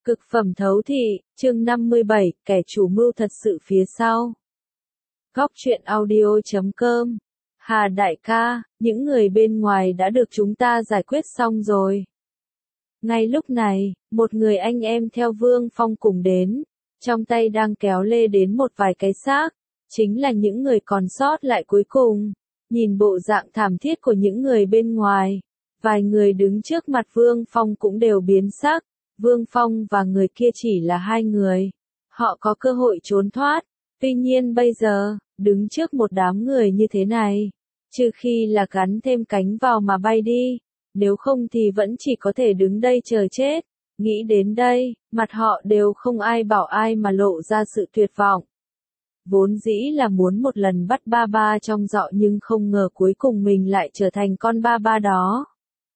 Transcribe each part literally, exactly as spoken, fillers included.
Cực phẩm thấu thị, chương năm mươi bảy, kẻ chủ mưu thật sự phía sau. Góc truyện audio chấm com. Hà đại ca, những người bên ngoài đã được chúng ta giải quyết xong rồi. Ngay lúc này, một người anh em theo Vương Phong cùng đến, trong tay đang kéo lê đến một vài cái xác, chính là những người còn sót lại cuối cùng. Nhìn bộ dạng thảm thiết của những người bên ngoài, vài người đứng trước mặt Vương Phong cũng đều biến sắc. Vương Phong và người kia chỉ là hai người. Họ có cơ hội trốn thoát. Tuy nhiên bây giờ, đứng trước một đám người như thế này, trừ khi là gắn thêm cánh vào mà bay đi, nếu không thì vẫn chỉ có thể đứng đây chờ chết. Nghĩ đến đây, mặt họ đều không ai bảo ai mà lộ ra sự tuyệt vọng. Vốn dĩ là muốn một lần bắt ba ba trong dọ nhưng không ngờ cuối cùng mình lại trở thành con ba ba đó.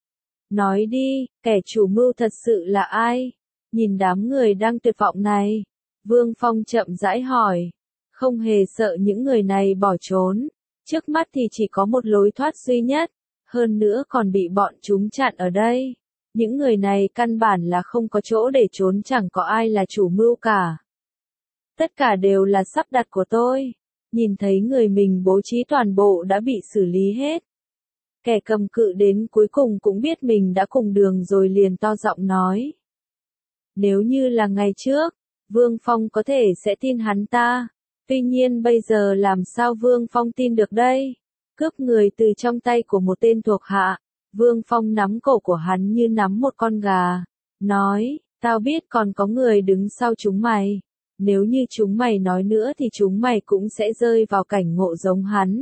Nói đi, kẻ chủ mưu thật sự là ai? Nhìn đám người đang tuyệt vọng này, Vương Phong chậm rãi hỏi, không hề sợ những người này bỏ trốn, trước mắt thì chỉ có một lối thoát duy nhất, hơn nữa còn bị bọn chúng chặn ở đây. Những người này căn bản là không có chỗ để trốn, chẳng có ai là chủ mưu cả. Tất cả đều là sắp đặt của tôi. Nhìn thấy người mình bố trí toàn bộ đã bị xử lý hết. Kẻ cầm cự đến cuối cùng cũng biết mình đã cùng đường rồi liền to giọng nói. Nếu như là ngày trước, Vương Phong có thể sẽ tin hắn ta. Tuy nhiên bây giờ làm sao Vương Phong tin được đây? Cướp người từ trong tay của một tên thuộc hạ. Vương Phong nắm cổ của hắn như nắm một con gà. Nói, tao biết còn có người đứng sau chúng mày. Nếu như chúng mày nói nữa thì chúng mày cũng sẽ rơi vào cảnh ngộ giống hắn.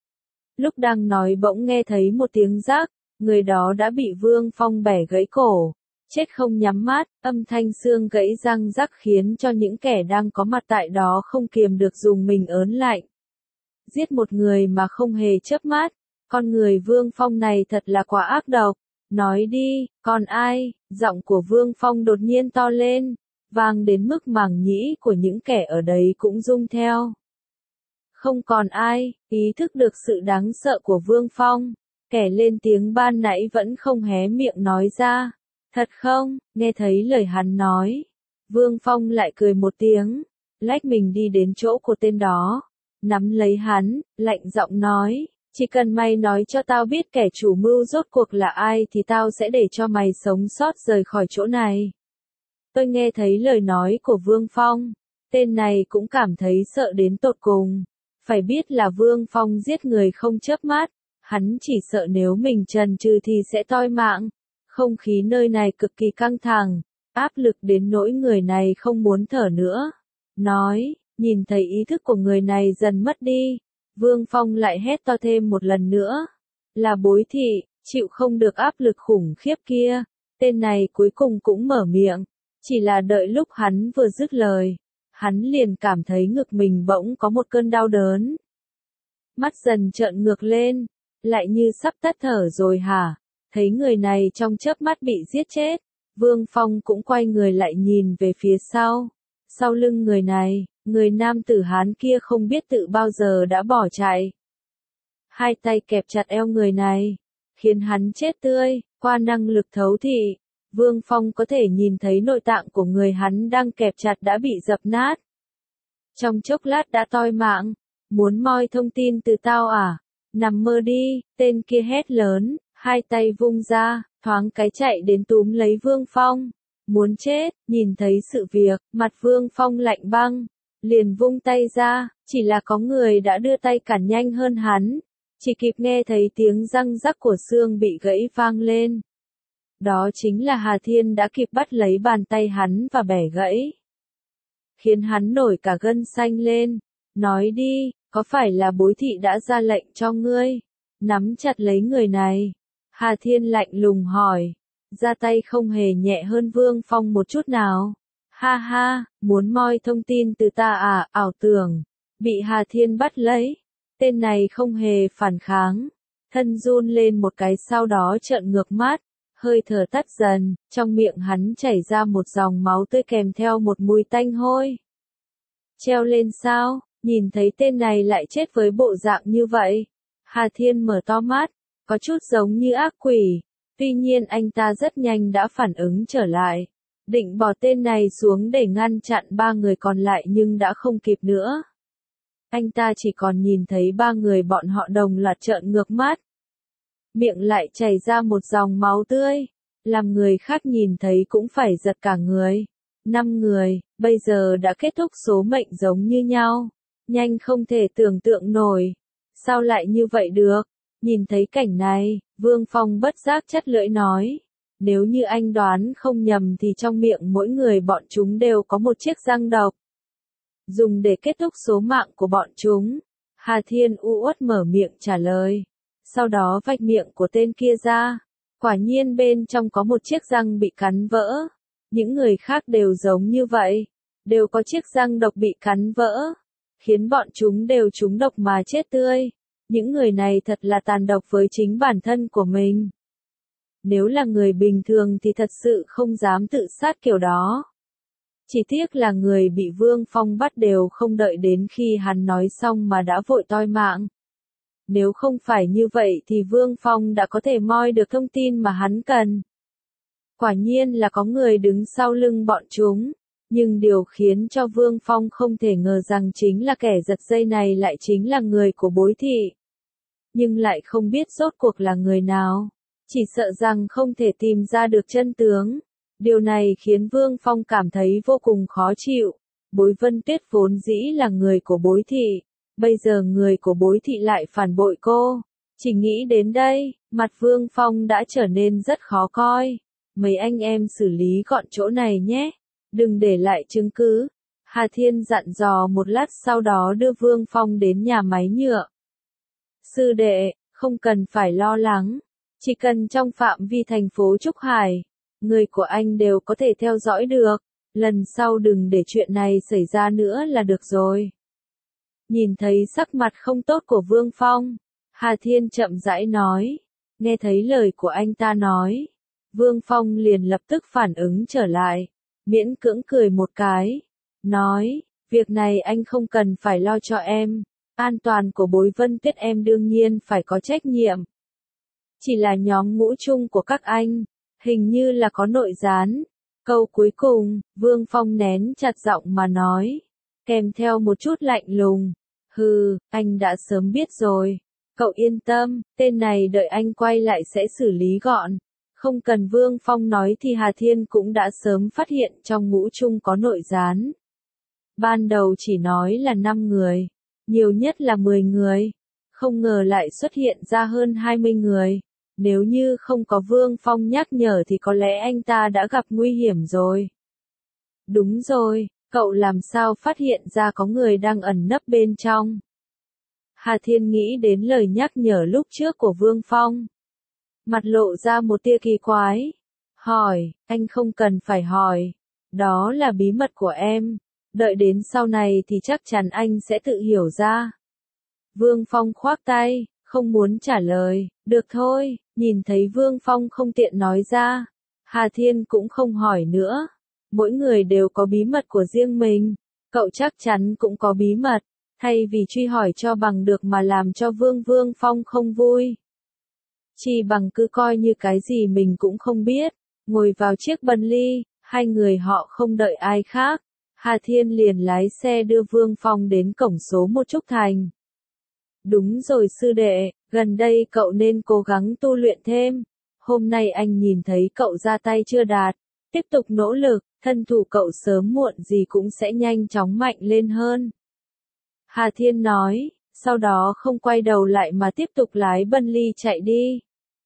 Lúc đang nói bỗng nghe thấy một tiếng rắc, người đó đã bị Vương Phong bẻ gãy cổ, chết không nhắm mắt, âm thanh xương gãy răng rắc khiến cho những kẻ đang có mặt tại đó không kiềm được dùng mình ớn lạnh. Giết một người mà không hề chớp mắt, con người Vương Phong này thật là quá ác độc. Nói đi, còn ai? Giọng của Vương Phong đột nhiên to lên, vang đến mức màng nhĩ của những kẻ ở đấy cũng rung theo. Không còn ai, ý thức được sự đáng sợ của Vương Phong, kẻ lên tiếng ban nãy vẫn không hé miệng nói ra. Thật không? Nghe thấy lời hắn nói, Vương Phong lại cười một tiếng, lách mình đi đến chỗ của tên đó, nắm lấy hắn, lạnh giọng nói, chỉ cần mày nói cho tao biết kẻ chủ mưu rốt cuộc là ai thì tao sẽ để cho mày sống sót rời khỏi chỗ này. Tôi nghe thấy lời nói của Vương Phong, tên này cũng cảm thấy sợ đến tột cùng. Phải biết là Vương Phong giết người không chớp mắt, hắn chỉ sợ nếu mình chần chừ thì sẽ toi mạng. Không khí nơi này cực kỳ căng thẳng, áp lực đến nỗi người này không muốn thở nữa. Nói, nhìn thấy ý thức của người này dần mất đi, Vương Phong lại hét to thêm một lần nữa. Là Bối Thị, chịu không được áp lực khủng khiếp kia, tên này cuối cùng cũng mở miệng, chỉ là đợi lúc hắn vừa dứt lời. Hắn liền cảm thấy ngực mình bỗng có một cơn đau đớn. Mắt dần trợn ngược lên, lại như sắp tắt thở rồi hả? Thấy người này trong chớp mắt bị giết chết, Vương Phong cũng quay người lại nhìn về phía sau. Sau lưng người này, người nam tử Hán kia không biết tự bao giờ đã bỏ chạy. Hai tay kẹp chặt eo người này, khiến hắn chết tươi, qua năng lực thấu thị. Vương Phong có thể nhìn thấy nội tạng của người hắn đang kẹp chặt đã bị dập nát. Trong chốc lát đã toi mạng, muốn moi thông tin từ tao à? Nằm mơ đi, tên kia hét lớn, hai tay vung ra, thoáng cái chạy đến túm lấy Vương Phong. Muốn chết, nhìn thấy sự việc, mặt Vương Phong lạnh băng, liền vung tay ra, chỉ là có người đã đưa tay cản nhanh hơn hắn, chỉ kịp nghe thấy tiếng răng rắc của xương bị gãy vang lên. Đó chính là Hà Thiên đã kịp bắt lấy bàn tay hắn và bẻ gãy. Khiến hắn nổi cả gân xanh lên. Nói đi, có phải là Bối Thị đã ra lệnh cho ngươi? Nắm chặt lấy người này. Hà Thiên lạnh lùng hỏi. Ra tay không hề nhẹ hơn Vương Phong một chút nào. Ha ha, muốn moi thông tin từ ta à, ảo tưởng. Bị Hà Thiên bắt lấy. Tên này không hề phản kháng. Thân run lên một cái sau đó trợn ngược mắt. Hơi thở tắt dần, trong miệng hắn chảy ra một dòng máu tươi kèm theo một mùi tanh hôi. Treo lên sao, nhìn thấy tên này lại chết với bộ dạng như vậy. Hà Thiên mở to mắt, có chút giống như ác quỷ. Tuy nhiên anh ta rất nhanh đã phản ứng trở lại. Định bỏ tên này xuống để ngăn chặn ba người còn lại nhưng đã không kịp nữa. Anh ta chỉ còn nhìn thấy ba người bọn họ đồng loạt trợn ngược mắt. Miệng lại chảy ra một dòng máu tươi, làm người khác nhìn thấy cũng phải giật cả người. Năm người, bây giờ đã kết thúc số mệnh giống như nhau. Nhanh không thể tưởng tượng nổi. Sao lại như vậy được? Nhìn thấy cảnh này, Vương Phong bất giác chắt lưỡi nói. Nếu như anh đoán không nhầm thì trong miệng mỗi người bọn chúng đều có một chiếc răng độc. Dùng để kết thúc số mạng của bọn chúng. Hà Thiên u uất mở miệng trả lời. Sau đó vạch miệng của tên kia ra. Quả nhiên bên trong có một chiếc răng bị cắn vỡ. Những người khác đều giống như vậy. Đều có chiếc răng độc bị cắn vỡ. Khiến bọn chúng đều trúng độc mà chết tươi. Những người này thật là tàn độc với chính bản thân của mình. Nếu là người bình thường thì thật sự không dám tự sát kiểu đó. Chỉ tiếc là người bị Vương Phong bắt đều không đợi đến khi hắn nói xong mà đã vội toi mạng. Nếu không phải như vậy thì Vương Phong đã có thể moi được thông tin mà hắn cần. Quả nhiên là có người đứng sau lưng bọn chúng. Nhưng điều khiến cho Vương Phong không thể ngờ rằng chính là kẻ giật dây này lại chính là người của Bối Thị. Nhưng lại không biết rốt cuộc là người nào. Chỉ sợ rằng không thể tìm ra được chân tướng. Điều này khiến Vương Phong cảm thấy vô cùng khó chịu. Bối Vân Tuyết vốn dĩ là người của Bối Thị. Bây giờ người của Bối Thị lại phản bội cô. Chỉ nghĩ đến đây, mặt Vương Phong đã trở nên rất khó coi. Mấy anh em xử lý gọn chỗ này nhé. Đừng để lại chứng cứ. Hà Thiên dặn dò một lát sau đó đưa Vương Phong đến nhà máy nhựa. Sư đệ, không cần phải lo lắng. Chỉ cần trong phạm vi thành phố Trúc Hải, người của anh đều có thể theo dõi được. Lần sau đừng để chuyện này xảy ra nữa là được rồi. Nhìn thấy sắc mặt không tốt của Vương Phong, Hà Thiên chậm rãi nói. Nghe thấy lời của anh ta nói, Vương Phong liền lập tức phản ứng trở lại. Miễn cưỡng cười một cái. Nói, việc này anh không cần phải lo cho em. An toàn của Bối Vân Tuyết em đương nhiên phải có trách nhiệm. Chỉ là nhóm ngũ chung của các anh, hình như là có nội gián. Câu cuối cùng, Vương Phong nén chặt giọng mà nói, kèm theo một chút lạnh lùng. Hừ, anh đã sớm biết rồi. Cậu yên tâm, tên này đợi anh quay lại sẽ xử lý gọn. Không cần Vương Phong nói thì Hà Thiên cũng đã sớm phát hiện trong ngũ chung có nội gián. Ban đầu chỉ nói là năm người, nhiều nhất là mười người. Không ngờ lại xuất hiện ra hơn hai mươi người. Nếu như không có Vương Phong nhắc nhở thì có lẽ anh ta đã gặp nguy hiểm rồi. Đúng rồi, cậu làm sao phát hiện ra có người đang ẩn nấp bên trong? Hà Thiên nghĩ đến lời nhắc nhở lúc trước của Vương Phong. Mặt lộ ra một tia kỳ quái. Hỏi, anh không cần phải hỏi. Đó là bí mật của em. Đợi đến sau này thì chắc chắn anh sẽ tự hiểu ra. Vương Phong khoác tay, không muốn trả lời. Được thôi, nhìn thấy Vương Phong không tiện nói ra. Hà Thiên cũng không hỏi nữa. Mỗi người đều có bí mật của riêng mình. Cậu chắc chắn cũng có bí mật. Thay vì truy hỏi cho bằng được mà làm cho Vương Vương Phong không vui. Chỉ bằng cứ coi như cái gì mình cũng không biết. Ngồi vào chiếc Bentley, hai người họ không đợi ai khác. Hà Thiên liền lái xe đưa Vương Phong đến cổng số một Trúc Thành. Đúng rồi sư đệ, gần đây cậu nên cố gắng tu luyện thêm. Hôm nay anh nhìn thấy cậu ra tay chưa đạt. Tiếp tục nỗ lực, thân thủ cậu sớm muộn gì cũng sẽ nhanh chóng mạnh lên hơn. Hà Thiên nói, sau đó không quay đầu lại mà tiếp tục lái Bentley chạy đi.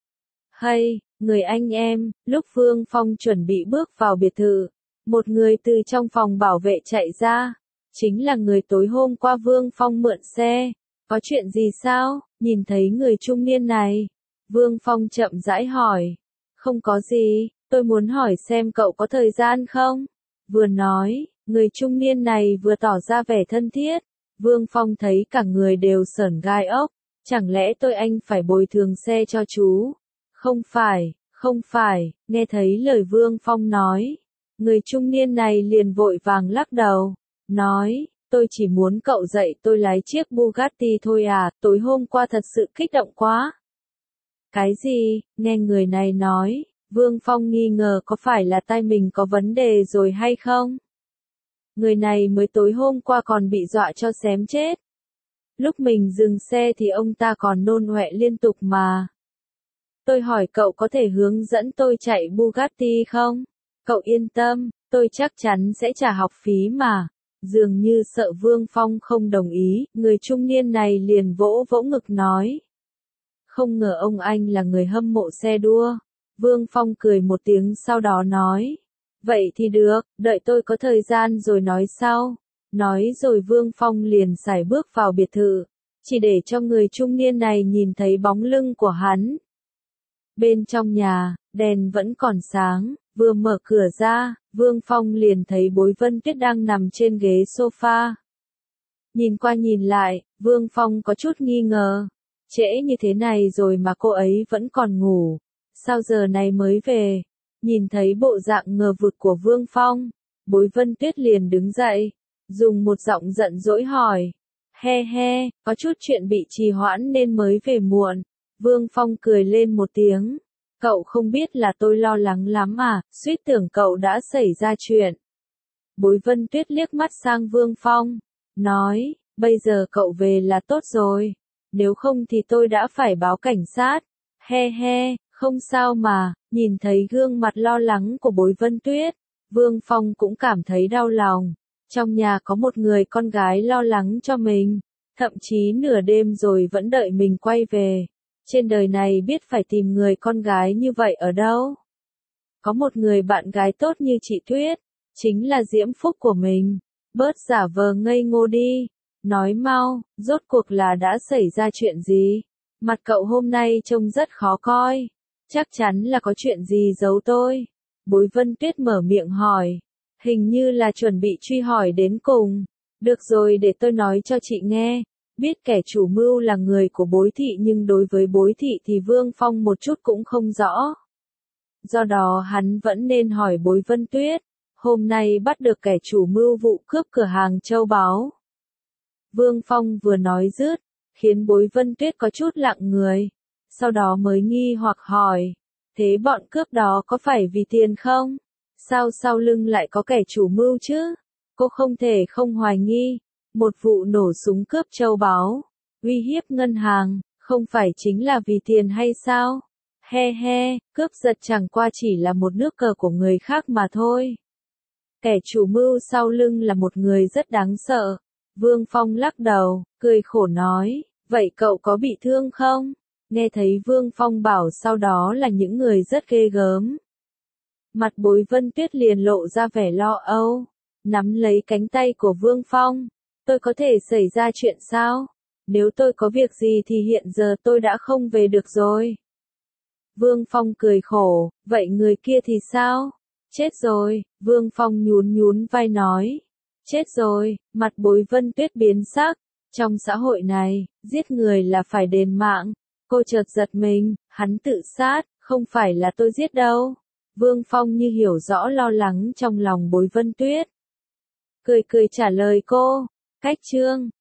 Hay, người anh em, lúc Vương Phong chuẩn bị bước vào biệt thự, một người từ trong phòng bảo vệ chạy ra. Chính là người tối hôm qua Vương Phong mượn xe. Có chuyện gì sao? Nhìn thấy người trung niên này. Vương Phong chậm rãi hỏi. Không có gì, tôi muốn hỏi xem cậu có thời gian không? Vừa nói, người trung niên này vừa tỏ ra vẻ thân thiết. Vương Phong thấy cả người đều sởn gai ốc. Chẳng lẽ tôi anh phải bồi thường xe cho chú? Không phải, không phải, nghe thấy lời Vương Phong nói. Người trung niên này liền vội vàng lắc đầu. Nói, tôi chỉ muốn cậu dạy tôi lái chiếc Bugatti thôi à, tối hôm qua thật sự kích động quá. Cái gì? Nghe người này nói, Vương Phong nghi ngờ có phải là tai mình có vấn đề rồi hay không? Người này mới tối hôm qua còn bị dọa cho xém chết. Lúc mình dừng xe thì ông ta còn nôn ọe liên tục mà. Tôi hỏi cậu có thể hướng dẫn tôi chạy Bugatti không? Cậu yên tâm, tôi chắc chắn sẽ trả học phí mà. Dường như sợ Vương Phong không đồng ý, người trung niên này liền vỗ vỗ ngực nói. Không ngờ ông anh là người hâm mộ xe đua. Vương Phong cười một tiếng sau đó nói. Vậy thì được, đợi tôi có thời gian rồi nói sau. Nói rồi Vương Phong liền sải bước vào biệt thự, chỉ để cho người trung niên này nhìn thấy bóng lưng của hắn. Bên trong nhà, đèn vẫn còn sáng, vừa mở cửa ra, Vương Phong liền thấy Bối Vân Tuyết đang nằm trên ghế sofa. Nhìn qua nhìn lại, Vương Phong có chút nghi ngờ. Trễ như thế này rồi mà cô ấy vẫn còn ngủ. Sao giờ này mới về? Nhìn thấy bộ dạng ngờ vực của Vương Phong, Bối Vân Tuyết liền đứng dậy, dùng một giọng giận dỗi hỏi. He he, có chút chuyện bị trì hoãn nên mới về muộn. Vương Phong cười lên một tiếng. Cậu không biết là tôi lo lắng lắm à, suýt tưởng cậu đã xảy ra chuyện. Bối Vân Tuyết liếc mắt sang Vương Phong, nói, bây giờ cậu về là tốt rồi, nếu không thì tôi đã phải báo cảnh sát. He he, không sao mà, nhìn thấy gương mặt lo lắng của Bối Vân Tuyết, Vương Phong cũng cảm thấy đau lòng. Trong nhà có một người con gái lo lắng cho mình, thậm chí nửa đêm rồi vẫn đợi mình quay về. Trên đời này biết phải tìm người con gái như vậy ở đâu? Có một người bạn gái tốt như chị Tuyết, chính là diễm phúc của mình. Bớt giả vờ ngây ngô đi, nói mau, rốt cuộc là đã xảy ra chuyện gì? Mặt cậu hôm nay trông rất khó coi, chắc chắn là có chuyện gì giấu tôi. Bối Vân Tuyết mở miệng hỏi, hình như là chuẩn bị truy hỏi đến cùng. Được rồi, để tôi nói cho chị nghe. Biết kẻ chủ mưu là người của Bối thị nhưng đối với Bối thị thì Vương Phong một chút cũng không rõ. Do đó hắn vẫn nên hỏi Bối Vân Tuyết, hôm nay bắt được kẻ chủ mưu vụ cướp cửa hàng châu báu. Vương Phong vừa nói dứt, khiến Bối Vân Tuyết có chút lặng người, sau đó mới nghi hoặc hỏi, thế bọn cướp đó có phải vì tiền không? Sao sau lưng lại có kẻ chủ mưu chứ? Cô không thể không hoài nghi. Một vụ nổ súng cướp châu báu, uy hiếp ngân hàng, không phải chính là vì tiền hay sao? He he, cướp giật chẳng qua chỉ là một nước cờ của người khác mà thôi. Kẻ chủ mưu sau lưng là một người rất đáng sợ. Vương Phong lắc đầu, cười khổ nói, vậy cậu có bị thương không? Nghe thấy Vương Phong bảo sau đó là những người rất ghê gớm. Mặt Bối Vân Tuyết liền lộ ra vẻ lo âu, nắm lấy cánh tay của Vương Phong. Tôi có thể xảy ra chuyện sao? Nếu tôi có việc gì thì hiện giờ tôi đã không về được rồi. Vương Phong cười khổ, vậy người kia thì sao? Chết rồi, Vương Phong nhún nhún vai nói. Chết rồi, mặt Bối Vân Tuyết biến sắc. Trong xã hội này, giết người là phải đền mạng. Cô chợt giật mình, hắn tự sát, không phải là tôi giết đâu. Vương Phong như hiểu rõ lo lắng trong lòng Bối Vân Tuyết. Cười cười trả lời cô. Cách chương